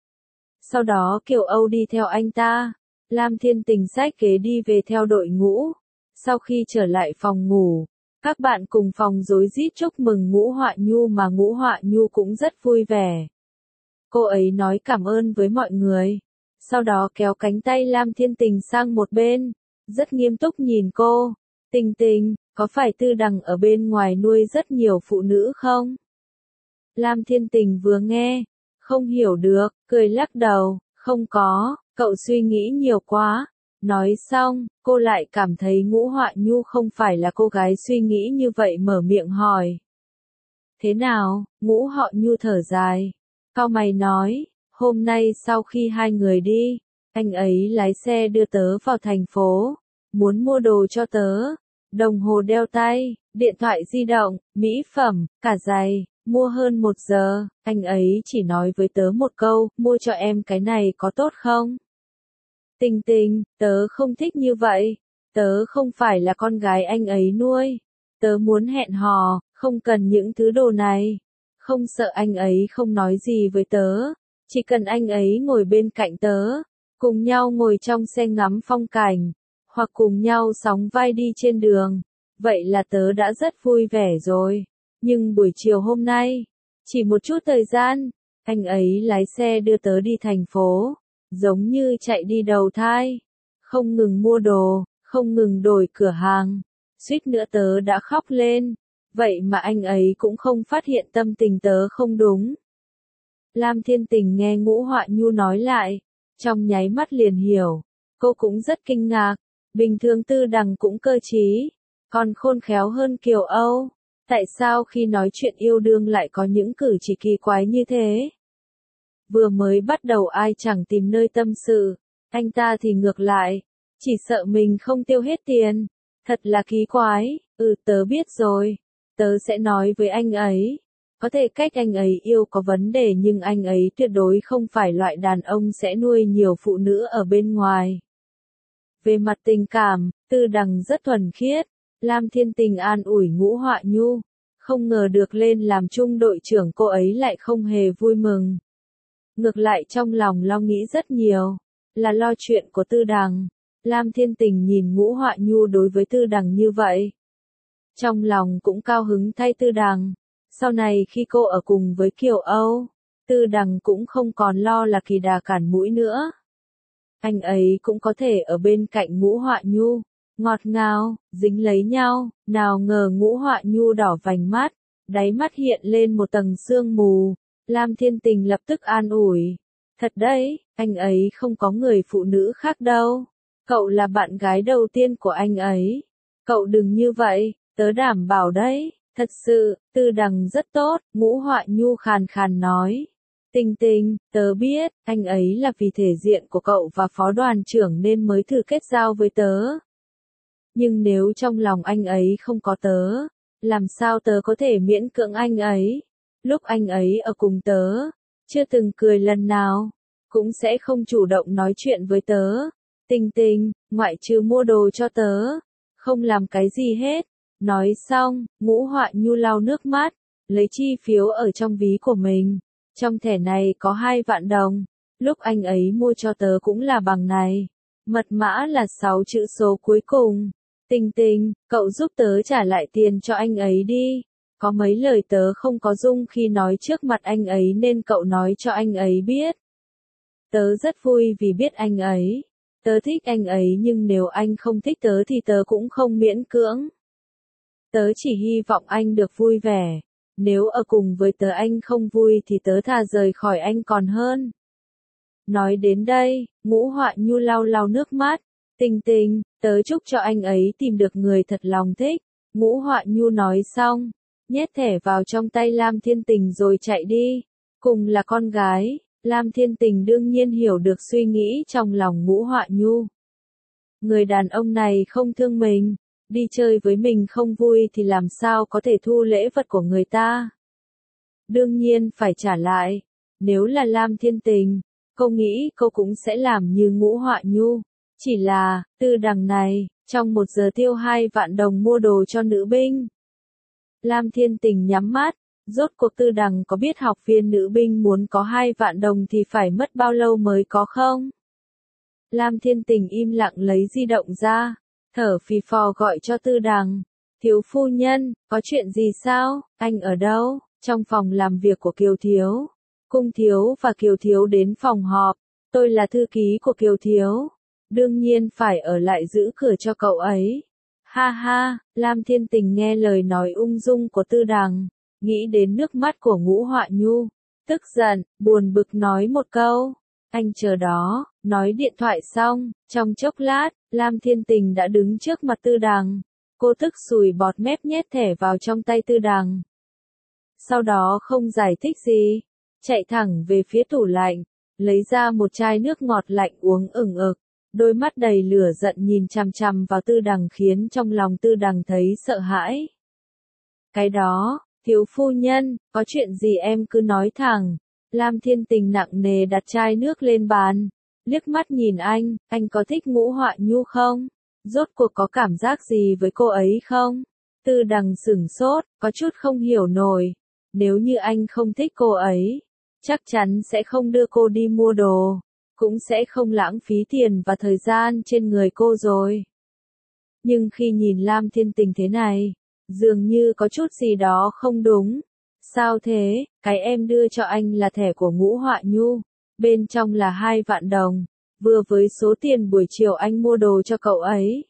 Sau đó Kiều Âu đi theo anh ta, Lam Thiên Tình xách ghế đi về theo đội ngũ. Sau khi trở lại phòng ngủ, các bạn cùng phòng rối rít chúc mừng Ngũ Họa Nhu mà Ngũ Họa Nhu cũng rất vui vẻ. Cô ấy nói cảm ơn với mọi người, sau đó kéo cánh tay Lam Thiên Tình sang một bên, rất nghiêm túc nhìn cô. Tình Tình, có phải Tư Đằng ở bên ngoài nuôi rất nhiều phụ nữ không? Lam Thiên Tình vừa nghe, không hiểu được, cười lắc đầu, không có, cậu suy nghĩ nhiều quá. Nói xong, cô lại cảm thấy Ngũ Họa Nhu không phải là cô gái suy nghĩ như vậy mở miệng hỏi. Thế nào? Ngũ Họa Nhu thở dài, cau mày nói, hôm nay sau khi hai người đi, anh ấy lái xe đưa tớ vào thành phố, muốn mua đồ cho tớ, đồng hồ đeo tay, điện thoại di động, mỹ phẩm, cả giày, mua hơn 1 giờ, anh ấy chỉ nói với tớ một câu, mua cho em cái này có tốt không? Tình Tình, tớ không thích như vậy, tớ không phải là con gái anh ấy nuôi, tớ muốn hẹn hò, không cần những thứ đồ này, không sợ anh ấy không nói gì với tớ, chỉ cần anh ấy ngồi bên cạnh tớ, cùng nhau ngồi trong xe ngắm phong cảnh, hoặc cùng nhau sóng vai đi trên đường, vậy là tớ đã rất vui vẻ rồi. Nhưng buổi chiều hôm nay, chỉ một chút thời gian, anh ấy lái xe đưa tớ đi thành phố, giống như chạy đi đầu thai, không ngừng mua đồ, không ngừng đổi cửa hàng, suýt nữa tớ đã khóc lên, vậy mà anh ấy cũng không phát hiện tâm tình tớ không đúng. Lam Thiên Tình nghe Ngũ Họa Nhu nói lại, trong nháy mắt liền hiểu, cô cũng rất kinh ngạc, bình thường Tư Đằng cũng cơ trí, còn khôn khéo hơn Kiều Âu. Tại sao khi nói chuyện yêu đương lại có những cử chỉ kỳ quái như thế? Vừa mới bắt đầu ai chẳng tìm nơi tâm sự, anh ta thì ngược lại, chỉ sợ mình không tiêu hết tiền. Thật là kỳ quái, tớ biết rồi, tớ sẽ nói với anh ấy. Có thể cách anh ấy yêu có vấn đề nhưng anh ấy tuyệt đối không phải loại đàn ông sẽ nuôi nhiều phụ nữ ở bên ngoài. Về mặt tình cảm, Tư Đằng rất thuần khiết. Lam Thiên Tình an ủi Ngũ Họa Nhu, không ngờ được lên làm trung đội trưởng cô ấy lại không hề vui mừng. Ngược lại trong lòng lo nghĩ rất nhiều, là lo chuyện của Tư Đằng. Lam Thiên Tình nhìn Ngũ Họa Nhu đối với Tư Đằng như vậy. Trong lòng cũng cao hứng thay Tư Đằng, sau này khi cô ở cùng với Kiều Âu, Tư Đằng cũng không còn lo là kỳ đà cản mũi nữa. Anh ấy cũng có thể ở bên cạnh Ngũ Họa Nhu. Ngọt ngào, dính lấy nhau, nào ngờ Ngũ Họa Nhu đỏ vành mắt, đáy mắt hiện lên một tầng sương mù. Lam Thiên Tình lập tức an ủi, thật đấy, anh ấy không có người phụ nữ khác đâu, cậu là bạn gái đầu tiên của anh ấy, cậu đừng như vậy, tớ đảm bảo đấy, thật sự, Tư Đằng rất tốt, Ngũ Họa Nhu khàn khàn nói. Tình Tình, tớ biết, anh ấy là vì thể diện của cậu và phó đoàn trưởng nên mới thử kết giao với tớ. Nhưng nếu trong lòng anh ấy không có tớ, làm sao tớ có thể miễn cưỡng anh ấy? Lúc anh ấy ở cùng tớ, chưa từng cười lần nào, cũng sẽ không chủ động nói chuyện với tớ. Tình Tình, ngoại trừ mua đồ cho tớ, không làm cái gì hết. Nói xong, Ngũ Họa Nhu lau nước mắt, lấy chi phiếu ở trong ví của mình. Trong thẻ này có 2 vạn đồng, lúc anh ấy mua cho tớ cũng là bằng này. Mật mã là 6 chữ số cuối cùng. Tình Tình, cậu giúp tớ trả lại tiền cho anh ấy đi. Có mấy lời tớ không có dung khi nói trước mặt anh ấy nên cậu nói cho anh ấy biết. Tớ rất vui vì biết anh ấy. Tớ thích anh ấy nhưng nếu anh không thích tớ thì tớ cũng không miễn cưỡng. Tớ chỉ hy vọng anh được vui vẻ. Nếu ở cùng với tớ anh không vui thì tớ thà rời khỏi anh còn hơn. Nói đến đây, Ngũ Họa Nhu lau lau nước mắt. Tình Tình, tớ chúc cho anh ấy tìm được người thật lòng thích. Ngũ Họa Nhu nói xong, nhét thẻ vào trong tay Lam Thiên Tình rồi chạy đi. Cùng là con gái, Lam Thiên Tình đương nhiên hiểu được suy nghĩ trong lòng Ngũ Họa Nhu. Người đàn ông này không thương mình, đi chơi với mình không vui thì làm sao có thể thu lễ vật của người ta. Đương nhiên phải trả lại. Nếu là Lam Thiên Tình, cô nghĩ cô cũng sẽ làm như Ngũ Họa Nhu. Chỉ là, Tư Đằng này, trong 1 giờ tiêu 2 vạn đồng mua đồ cho nữ binh. Lam Thiên Tình nhắm mắt, rốt cuộc Tư Đằng có biết học viên nữ binh muốn có 2 vạn đồng thì phải mất bao lâu mới có không? Lam Thiên Tình im lặng lấy di động ra, thở phì phò gọi cho Tư Đằng. Thiếu phu nhân, có chuyện gì sao, anh ở đâu? Trong phòng làm việc của Kiều Thiếu. Cung Thiếu và Kiều Thiếu đến phòng họp, tôi là thư ký của Kiều Thiếu. Đương nhiên phải ở lại giữ cửa cho cậu ấy. Ha ha, Lam Thiên Tình nghe lời nói ung dung của Tư Đằng, nghĩ đến nước mắt của Ngũ Họa Nhu. Tức giận, buồn bực nói một câu. Anh chờ đó, nói điện thoại xong, trong chốc lát, Lam Thiên Tình đã đứng trước mặt Tư Đằng. Cô tức sùi bọt mép nhét thẻ vào trong tay Tư Đằng. Sau đó không giải thích gì, chạy thẳng về phía tủ lạnh, lấy ra một chai nước ngọt lạnh uống ửng ực. Đôi mắt đầy lửa giận nhìn chằm chằm vào Tư Đằng khiến trong lòng Tư Đằng thấy sợ hãi. Cái đó, thiếu phu nhân, có chuyện gì em cứ nói thẳng. Lam Thiên Tình nặng nề đặt chai nước lên bàn, liếc mắt nhìn anh có thích Ngũ Họa Nhu không? Rốt cuộc có cảm giác gì với cô ấy không? Tư Đằng sửng sốt, có chút không hiểu nổi. Nếu như anh không thích cô ấy, chắc chắn sẽ không đưa cô đi mua đồ, cũng sẽ không lãng phí tiền và thời gian trên người cô rồi. Nhưng khi nhìn Lam Thiên Tình thế này, dường như có chút gì đó không đúng. Sao thế, cái em đưa cho anh là thẻ của Ngũ Họa Nhu, bên trong là 2 vạn đồng, vừa với số tiền buổi chiều anh mua đồ cho cậu ấy.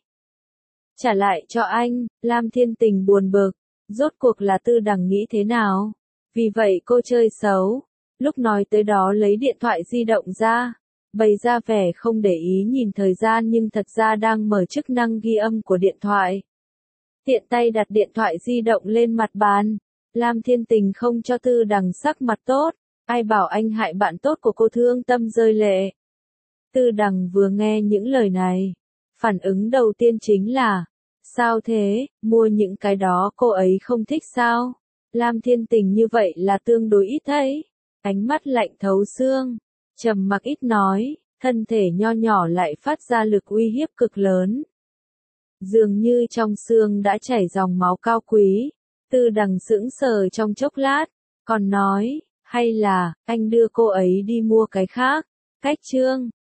Trả lại cho anh, Lam Thiên Tình buồn bực, rốt cuộc là Tư Đằng nghĩ thế nào? Vì vậy cô chơi xấu, lúc nói tới đó lấy điện thoại di động ra, bày ra vẻ không để ý nhìn thời gian nhưng thật ra đang mở chức năng ghi âm của điện thoại. Tiện tay đặt điện thoại di động lên mặt bàn, Lam Thiên Tình không cho Tư Đằng sắc mặt tốt, ai bảo anh hại bạn tốt của cô thương tâm rơi lệ. Tư Đằng vừa nghe những lời này, phản ứng đầu tiên chính là, sao thế, mua những cái đó cô ấy không thích sao? Lam Thiên Tình như vậy là tương đối ít thấy, ánh mắt lạnh thấu xương, trầm mặc ít nói, thân thể nho nhỏ lại phát ra lực uy hiếp cực lớn. Dường như trong xương đã chảy dòng máu cao quý. Tư Đằng sững sờ trong chốc lát, còn nói, hay là, anh đưa cô ấy đi mua cái khác. Cách chương